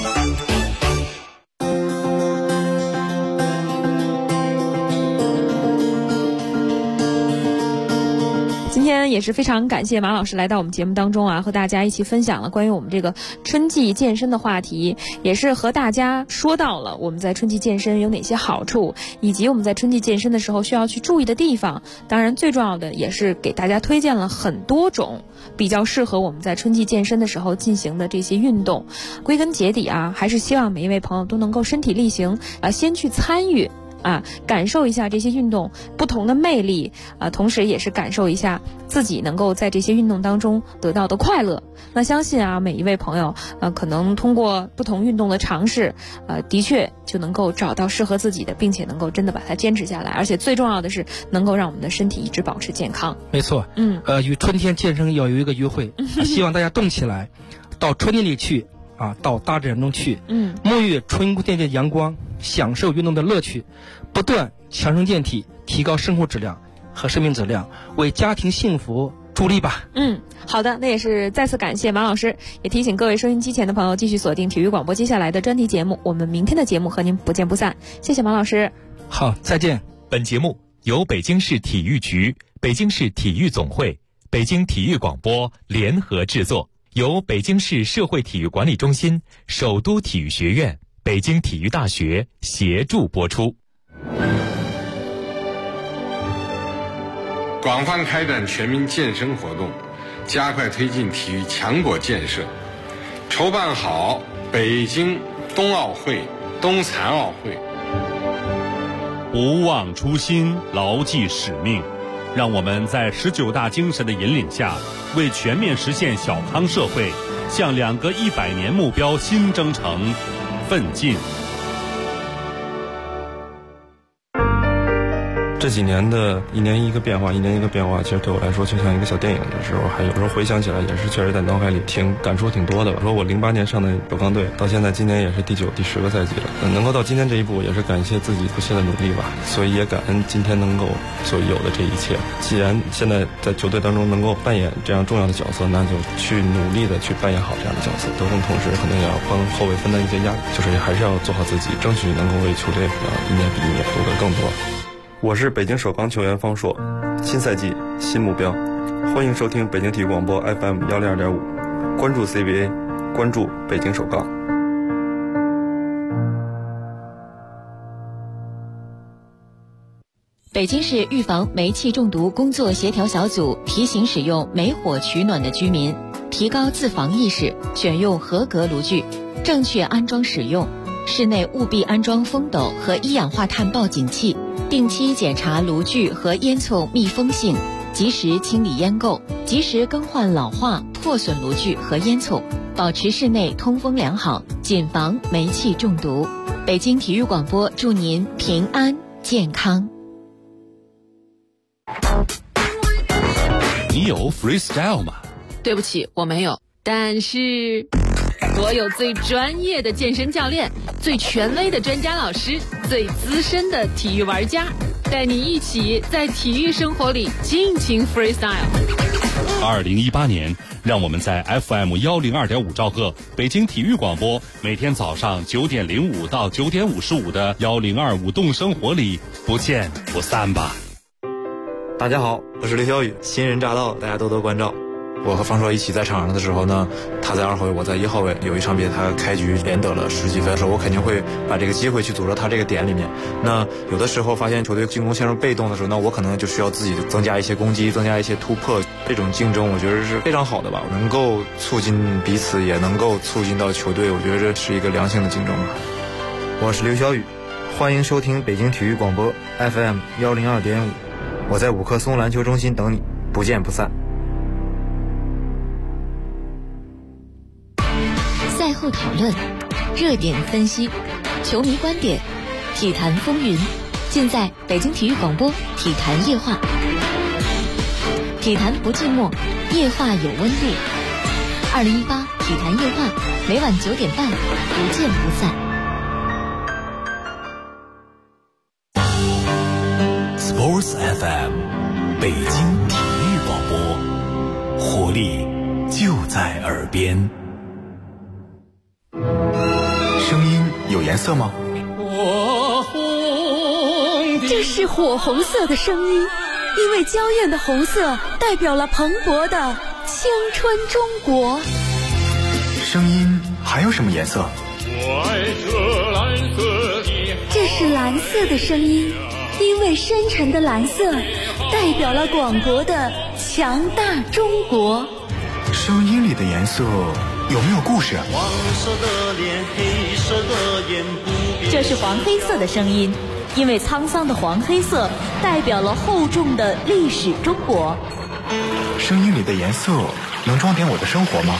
今天也是非常感谢马老师来到我们节目当中和大家一起分享了关于我们这个春季健身的话题，也是和大家说到了我们在春季健身有哪些好处，以及我们在春季健身的时候需要去注意的地方。当然最重要的也是给大家推荐了很多种比较适合我们在春季健身的时候进行的这些运动。归根结底还是希望每一位朋友都能够身体力行先去参与感受一下这些运动不同的魅力同时也是感受一下自己能够在这些运动当中得到的快乐。那相信每一位朋友可能通过不同运动的尝试的确就能够找到适合自己的，并且能够真的把它坚持下来，而且最重要的是能够让我们的身体一直保持健康。 没错，与春天健身要有一个约会希望大家动起来，到春天里去到大自然中去，沐浴春天的阳光，享受运动的乐趣，不断强身健体，提高生活质量和生命质量，为家庭幸福助力吧。 好的，那也是再次感谢马老师，也提醒各位收音机前的朋友继续锁定体育广播接下来的专题节目，我们明天的节目和您不见不散。谢谢马老师。 好，再见。 本节目由北京市体育局、北京市体育总会、北京体育广播联合制作，由北京市社会体育管理中心、首都体育学院、北京体育大学协助播出。 广泛开展全民健身活动，加快推进体育强国建设，筹办好北京冬奥会、冬残奥会。 不忘初心，牢记使命，让我们在19大精神的引领下，为全面实现小康社会，向2个100年目标新征程奋进。 这几年的一年一个变化，其实对我来说就像一个小电影的时候，还有时候回想起来也是确实在脑海里感触挺多的吧。说我08年上的首钢队，到现在今年也是第9、第10个赛季了，能够到今天这一步，也是感谢自己不懈的努力吧。所以也感恩今天能够所有的这一切。既然现在在球队当中能够扮演这样重要的角色，那就去努力的去扮演好这样的角色。得分同时可能也要帮后卫分担一些压力，就是还是要做好自己，争取能够为球队一年比一年夺得更多。我是北京首钢球员方硕，新赛季新目标，欢迎收听北京体育广播 FM 102.5，关注 CBA， 关注北京首钢。 北京市预防煤气中毒工作协调小组提醒使用煤火取暖的居民提高自防意识，选用合格炉具，正确安装使用。室内务必安装风斗和一氧化碳报警器，定期检查炉具和烟囱密封性，及时清理烟垢，及时更换老化破损炉具和烟囱，保持室内通风良好，谨防煤气中毒。北京体育广播祝您平安健康。 你有 freestyle 吗？ 对不起，我没有，但是我有最专业的健身教练，最权威的专家老师，最资深的体育玩家，带你一起在体育生活里尽情 freestyle。 2018年，让我们在 FM 102.5兆赫北京体育广播，每天早上9点05到9点55的102舞动生活里不见不散吧。 大家好，我是刘小雨，新人乍到，大家多多关照。我和方硕一起在场上的时候呢，他在2号位，我在1号位。有一场比赛他开局连得了10几分的时候，我肯定会把这个机会去组织他这个点里面。那有的时候发现球队进攻陷入被动的时候，那我可能就需要自己增加一些攻击，增加一些突破。这种竞争我觉得是非常好的吧，能够促进彼此，也能够促进到球队，我觉得这是一个良性的竞争吧。 我是刘小雨，欢迎收听北京体育广播 FM 102.5，我在五棵松篮球中心等你，不见不散。 赛后讨论，热点分析，球迷观点，体坛风云，尽在北京体育广播体坛夜话。体坛不寂寞，夜话有温度。2018体坛夜话，每晚9点半，不见不散。 Sports FM， 北京体育广播，活力就在耳边。 声音有颜色吗？ 这是火红色的声音，因为娇艳的红色代表了蓬勃的青春中国。 声音还有什么颜色？ 这是蓝色的声音，因为深沉的蓝色代表了广博的强大中国。 声音里的颜色有没有故事？ 黄色的脸，黑色的眼，不变。 这是黄黑色的声音，因为沧桑的黄黑色代表了厚重的历史中国。 声音里的颜色能装点我的生活吗？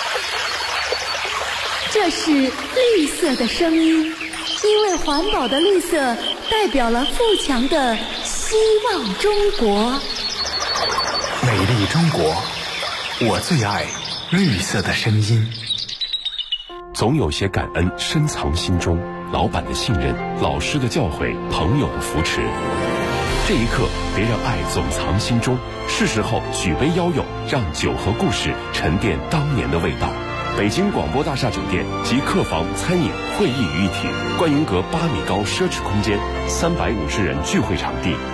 这是绿色的声音，因为环保的绿色代表了富强的希望中国。 美丽中国，我最爱绿色的声音。 总有些感恩深藏心中，老板的信任，老师的教诲，朋友的扶持。这一刻，别让爱总藏心中，是时候举杯邀友，让酒和故事沉淀当年的味道。 北京广播大厦酒店集客房、餐饮、会议于一体，观云阁8米高奢侈空间，350人聚会场地。